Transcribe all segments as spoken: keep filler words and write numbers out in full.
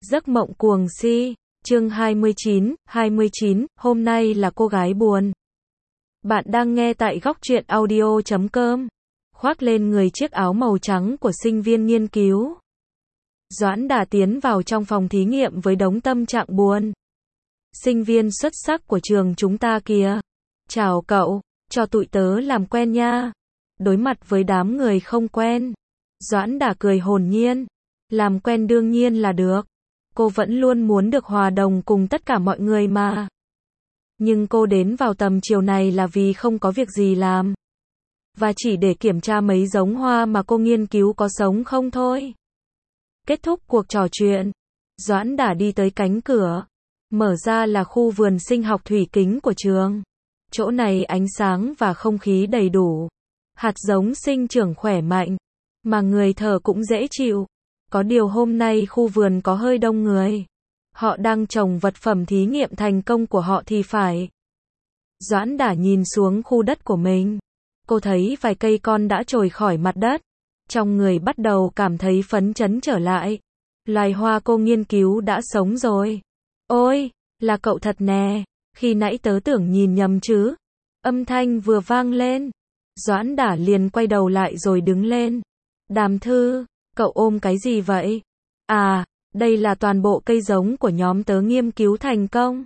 Giấc mộng cuồng si, chương hai mươi chín, hai mươi chín, hôm nay là cô gái buồn. Bạn đang nghe tại góc truyện audio chấm com. Khoác lên người chiếc áo màu trắng của sinh viên nghiên cứu. Doãn Đà tiến vào trong phòng thí nghiệm với đống tâm trạng buồn. Sinh viên xuất sắc của trường chúng ta kìa. Chào cậu, cho tụi tớ làm quen nha. Đối mặt với đám người không quen, Doãn Đà cười hồn nhiên. Làm quen đương nhiên là được. Cô vẫn luôn muốn được hòa đồng cùng tất cả mọi người mà. Nhưng cô đến vào tầm chiều này là vì không có việc gì làm. Và chỉ để kiểm tra mấy giống hoa mà cô nghiên cứu có sống không thôi. Kết thúc cuộc trò chuyện, Doãn Đà đi tới cánh cửa. Mở ra là khu vườn sinh học thủy kính của trường. Chỗ này ánh sáng và không khí đầy đủ. Hạt giống sinh trưởng khỏe mạnh. Mà người thờ cũng dễ chịu. Có điều hôm nay khu vườn có hơi đông người. Họ đang trồng vật phẩm thí nghiệm thành công của họ thì phải. Doãn Đà nhìn xuống khu đất của mình. Cô thấy vài cây con đã trồi khỏi mặt đất. Trong người bắt đầu cảm thấy phấn chấn trở lại. Loài hoa cô nghiên cứu đã sống rồi. Ôi, là cậu thật nè. Khi nãy tớ tưởng nhìn nhầm chứ. Âm thanh vừa vang lên. Doãn Đà liền quay đầu lại rồi đứng lên. Đàm Thư, cậu ôm cái gì vậy? À, đây là toàn bộ cây giống của nhóm tớ nghiên cứu thành công.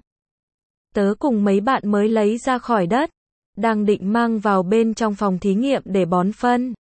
Tớ cùng mấy bạn mới lấy ra khỏi đất. Đang định mang vào bên trong phòng thí nghiệm để bón phân.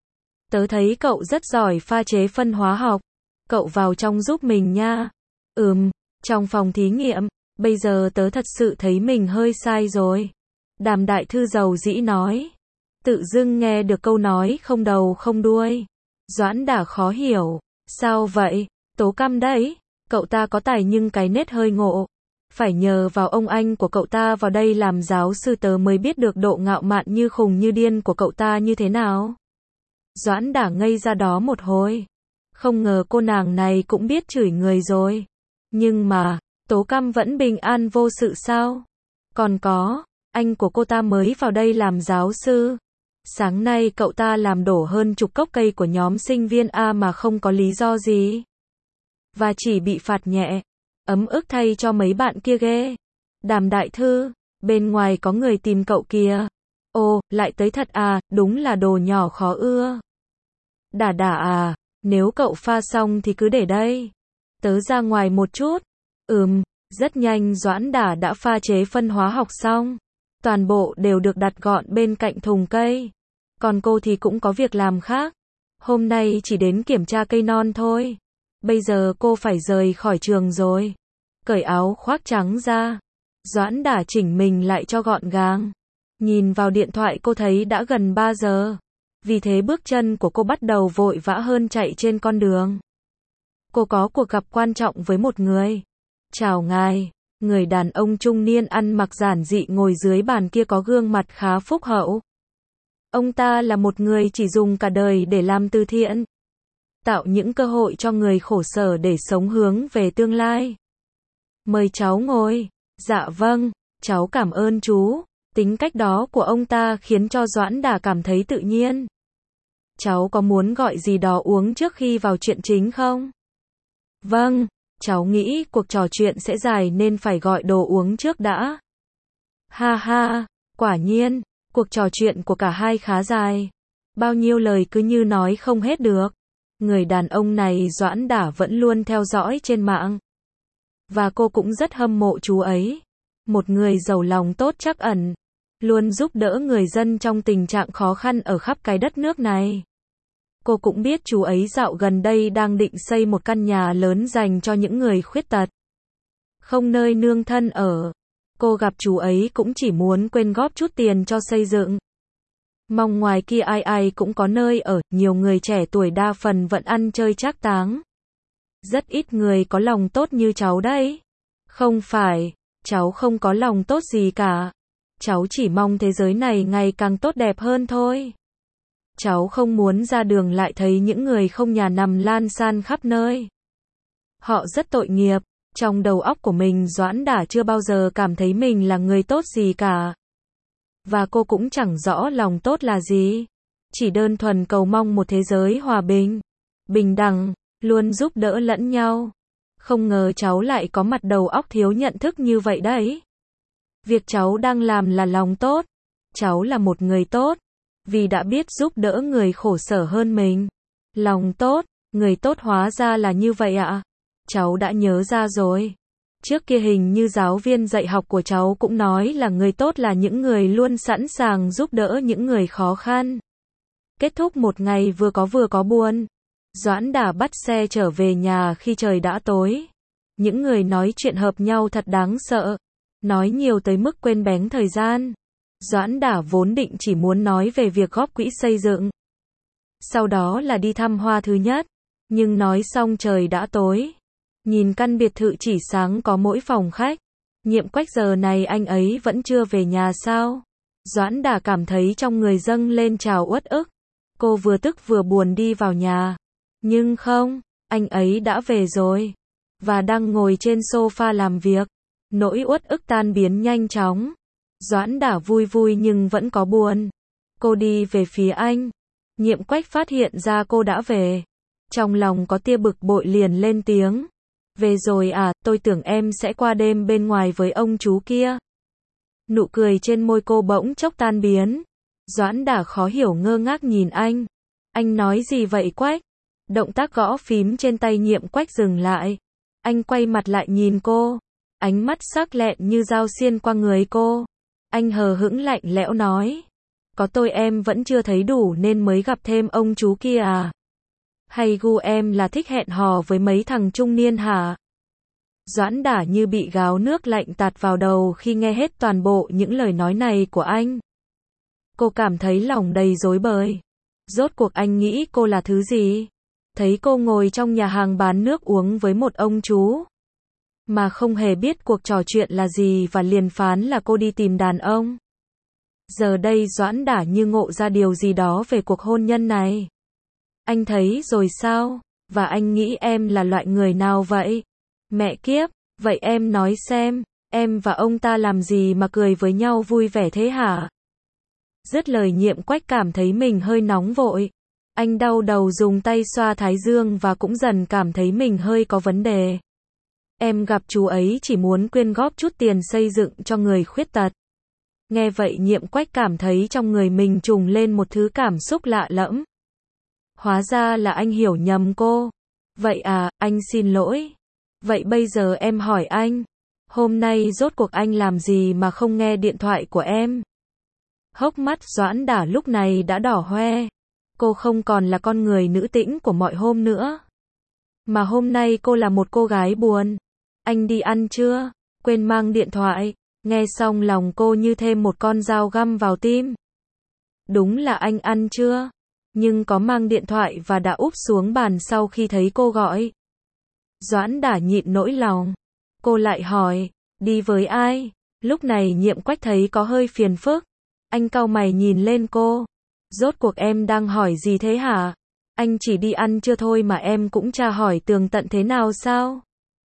Tớ thấy cậu rất giỏi pha chế phân hóa học. Cậu vào trong giúp mình nha. Ừm, trong phòng thí nghiệm, bây giờ tớ thật sự thấy mình hơi sai rồi. Đàm Đại Thư dầu dĩ nói. Tự dưng nghe được câu nói không đầu không đuôi. Doãn Đà khó hiểu. Sao vậy? Tố Căm đấy. Cậu ta có tài nhưng cái nết hơi ngộ. Phải nhờ vào ông anh của cậu ta vào đây làm giáo sư tớ mới biết được độ ngạo mạn như khùng như điên của cậu ta như thế nào. Doãn Đà ngây ra đó một hồi. Không ngờ cô nàng này cũng biết chửi người rồi. Nhưng mà, Tố Căm vẫn bình an vô sự sao? Còn có, anh của cô ta mới vào đây làm giáo sư. Sáng nay cậu ta làm đổ hơn chục gốc cây của nhóm sinh viên A mà không có lý do gì. Và chỉ bị phạt nhẹ. Ấm ức thay cho mấy bạn kia ghê. Đàm Đại Thư, bên ngoài có người tìm cậu kìa. Ồ, lại tới thật à, đúng là đồ nhỏ khó ưa. Đà Đà à, nếu cậu pha xong thì cứ để đây. Tớ ra ngoài một chút. Ừm, rất nhanh Doãn Đà đã pha chế phân hóa học xong. Toàn bộ đều được đặt gọn bên cạnh thùng cây. Còn cô thì cũng có việc làm khác. Hôm nay chỉ đến kiểm tra cây non thôi. Bây giờ cô phải rời khỏi trường rồi. Cởi áo khoác trắng ra. Doãn Đà chỉnh mình lại cho gọn gàng. Nhìn vào điện thoại cô thấy đã gần ba giờ. Vì thế bước chân của cô bắt đầu vội vã hơn chạy trên con đường. Cô có cuộc gặp quan trọng với một người. Chào ngài. Người đàn ông trung niên ăn mặc giản dị ngồi dưới bàn kia có gương mặt khá phúc hậu. Ông ta là một người chỉ dùng cả đời để làm từ thiện. Tạo những cơ hội cho người khổ sở để sống hướng về tương lai. Mời cháu ngồi. Dạ vâng, cháu cảm ơn chú. Tính cách đó của ông ta khiến cho Doãn Đà cảm thấy tự nhiên. Cháu có muốn gọi gì đó uống trước khi vào chuyện chính không? Vâng, cháu nghĩ cuộc trò chuyện sẽ dài nên phải gọi đồ uống trước đã. Ha ha, quả nhiên, cuộc trò chuyện của cả hai khá dài. Bao nhiêu lời cứ như nói không hết được. Người đàn ông này Doãn Đà vẫn luôn theo dõi trên mạng. Và cô cũng rất hâm mộ chú ấy. Một người giàu lòng tốt trắc ẩn. Luôn giúp đỡ người dân trong tình trạng khó khăn ở khắp cái đất nước này. Cô cũng biết chú ấy dạo gần đây đang định xây một căn nhà lớn dành cho những người khuyết tật. Không nơi nương thân ở. Cô gặp chú ấy cũng chỉ muốn quyên góp chút tiền cho xây dựng. Mong ngoài kia ai ai cũng có nơi ở, nhiều người trẻ tuổi đa phần vẫn ăn chơi trác táng. Rất ít người có lòng tốt như cháu đấy. Không phải, cháu không có lòng tốt gì cả. Cháu chỉ mong thế giới này ngày càng tốt đẹp hơn thôi. Cháu không muốn ra đường lại thấy những người không nhà nằm lan san khắp nơi. Họ rất tội nghiệp. Trong đầu óc của mình Doãn Đà chưa bao giờ cảm thấy mình là người tốt gì cả. Và cô cũng chẳng rõ lòng tốt là gì. Chỉ đơn thuần cầu mong một thế giới hòa bình, bình đẳng, luôn giúp đỡ lẫn nhau. Không ngờ cháu lại có mặt đầu óc thiếu nhận thức như vậy đấy. Việc cháu đang làm là lòng tốt. Cháu là một người tốt. Vì đã biết giúp đỡ người khổ sở hơn mình. Lòng tốt, người tốt hóa ra là như vậy ạ. Cháu đã nhớ ra rồi. Trước kia hình như giáo viên dạy học của cháu cũng nói là người tốt là những người luôn sẵn sàng giúp đỡ những người khó khăn. Kết thúc một ngày vừa có vừa có buồn. Doãn Đả bắt xe trở về nhà khi trời đã tối. Những người nói chuyện hợp nhau thật đáng sợ. Nói nhiều tới mức quên bén thời gian. Doãn Đả vốn định chỉ muốn nói về việc góp quỹ xây dựng. Sau đó là đi thăm Hoa thứ nhất. Nhưng nói xong trời đã tối. Nhìn căn biệt thự chỉ sáng có mỗi phòng khách. Nhiệm Quách giờ này anh ấy vẫn chưa về nhà sao? Doãn Đả cảm thấy trong người dâng lên trào uất ức. Cô vừa tức vừa buồn đi vào nhà. Nhưng không, anh ấy đã về rồi. Và đang ngồi trên sofa làm việc. Nỗi uất ức tan biến nhanh chóng. Doãn Đả vui vui nhưng vẫn có buồn. Cô đi về phía anh. Nhiệm Quách phát hiện ra cô đã về. Trong lòng có tia bực bội liền lên tiếng. Về rồi à, tôi tưởng em sẽ qua đêm bên ngoài với ông chú kia. Nụ cười trên môi cô bỗng chốc tan biến. Doãn Đả khó hiểu ngơ ngác nhìn anh. Anh nói gì vậy Quách? Động tác gõ phím trên tay Nhiệm Quách dừng lại. Anh quay mặt lại nhìn cô. Ánh mắt sắc lẹm như dao xiên qua người cô. Anh hờ hững lạnh lẽo nói. Có tôi em vẫn chưa thấy đủ nên mới gặp thêm ông chú kia à? Hay gu em là thích hẹn hò với mấy thằng trung niên hả? Doãn Đả như bị gáo nước lạnh tạt vào đầu khi nghe hết toàn bộ những lời nói này của anh. Cô cảm thấy lòng đầy rối bời. Rốt cuộc anh nghĩ cô là thứ gì? Thấy cô ngồi trong nhà hàng bán nước uống với một ông chú. Mà không hề biết cuộc trò chuyện là gì và liền phán là cô đi tìm đàn ông. Giờ đây Doãn Đả như ngộ ra điều gì đó về cuộc hôn nhân này. Anh thấy rồi sao? Và anh nghĩ em là loại người nào vậy? Mẹ kiếp, vậy em nói xem, em và ông ta làm gì mà cười với nhau vui vẻ thế hả? Dứt lời Nhiệm Quách cảm thấy mình hơi nóng vội. Anh đau đầu dùng tay xoa thái dương và cũng dần cảm thấy mình hơi có vấn đề. Em gặp chú ấy chỉ muốn quyên góp chút tiền xây dựng cho người khuyết tật. Nghe vậy Nhiệm Quách cảm thấy trong người mình trùng lên một thứ cảm xúc lạ lẫm. Hóa ra là anh hiểu nhầm cô. Vậy à, anh xin lỗi. Vậy bây giờ em hỏi anh. Hôm nay rốt cuộc anh làm gì mà không nghe điện thoại của em? Hốc mắt Doãn Đả lúc này đã đỏ hoe. Cô không còn là con người nữ tĩnh của mọi hôm nữa. Mà hôm nay cô là một cô gái buồn. Anh đi ăn chưa? Quên mang điện thoại. Nghe xong lòng cô như thêm một con dao găm vào tim. Đúng là anh ăn chưa? Nhưng có mang điện thoại và đã úp xuống bàn sau khi thấy cô gọi. Doãn Đả nhịn nỗi lòng. Cô lại hỏi, đi với ai? Lúc này Nhiệm Quách thấy có hơi phiền phức. Anh cau mày nhìn lên cô. Rốt cuộc em đang hỏi gì thế hả? Anh chỉ đi ăn chưa thôi mà em cũng tra hỏi tường tận thế nào sao?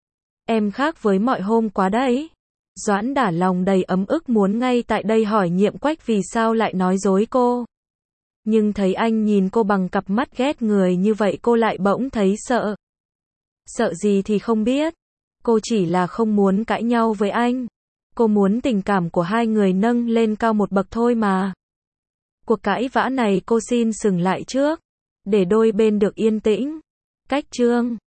Em khác với mọi hôm quá đấy. Doãn Đả lòng đầy ấm ức muốn ngay tại đây hỏi Nhiệm Quách vì sao lại nói dối cô. Nhưng thấy anh nhìn cô bằng cặp mắt ghét người như vậy cô lại bỗng thấy sợ. Sợ gì thì không biết. Cô chỉ là không muốn cãi nhau với anh. Cô muốn tình cảm của hai người nâng lên cao một bậc thôi mà. Cuộc cãi vã này cô xin dừng lại trước. Để đôi bên được yên tĩnh. Cách chương